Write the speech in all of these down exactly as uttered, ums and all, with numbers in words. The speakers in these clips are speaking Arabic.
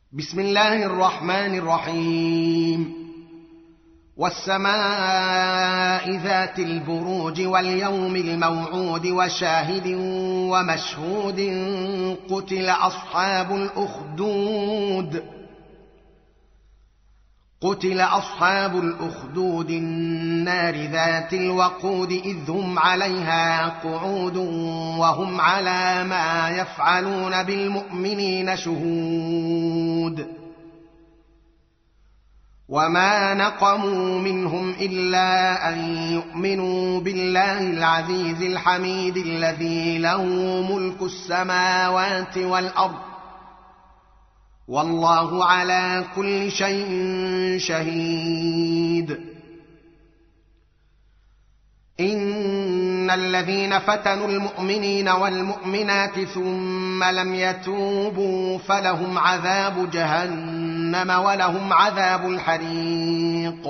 بسم الله الرحمن الرحيم والسماء ذات البروج واليوم الموعود وشاهد ومشهود قتل أصحاب الأخدود قتل أصحاب الأخدود النار ذات الوقود إذ هم عليها قعود وهم على ما يفعلون بالمؤمنين شهود وما نقموا منهم إلا أن يؤمنوا بالله العزيز الحميد الذي له ملك السماوات والأرض والله على كل شيء شهيد. إن الذين فتنوا المؤمنين والمؤمنات ثم لم يتوبوا فلهم عذاب جهنم ولهم عذاب الحريق.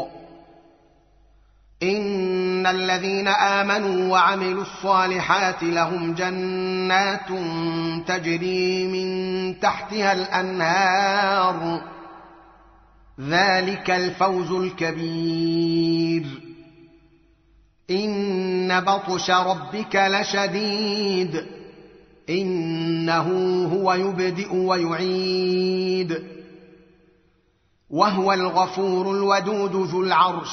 إن الذين آمنوا وعملوا الصالحات لهم جنات تجري من تحتها الأنهار ذلك الفوز الكبير. إن بطش ربك لشديد إنه هو يبدئ ويعيد وهو الغفور الودود ذو العرش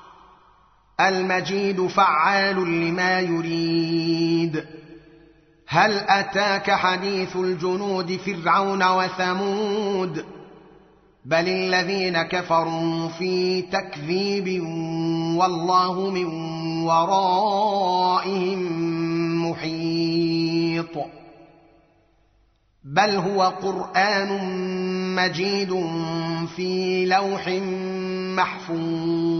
المجيد فعال لما يريد. هل أتاك حديث الجنود فرعون وثمود بل الذين كفروا في تكذيب والله من ورائهم محيط. بل هو قرآن مجيد في لوح محفوظ.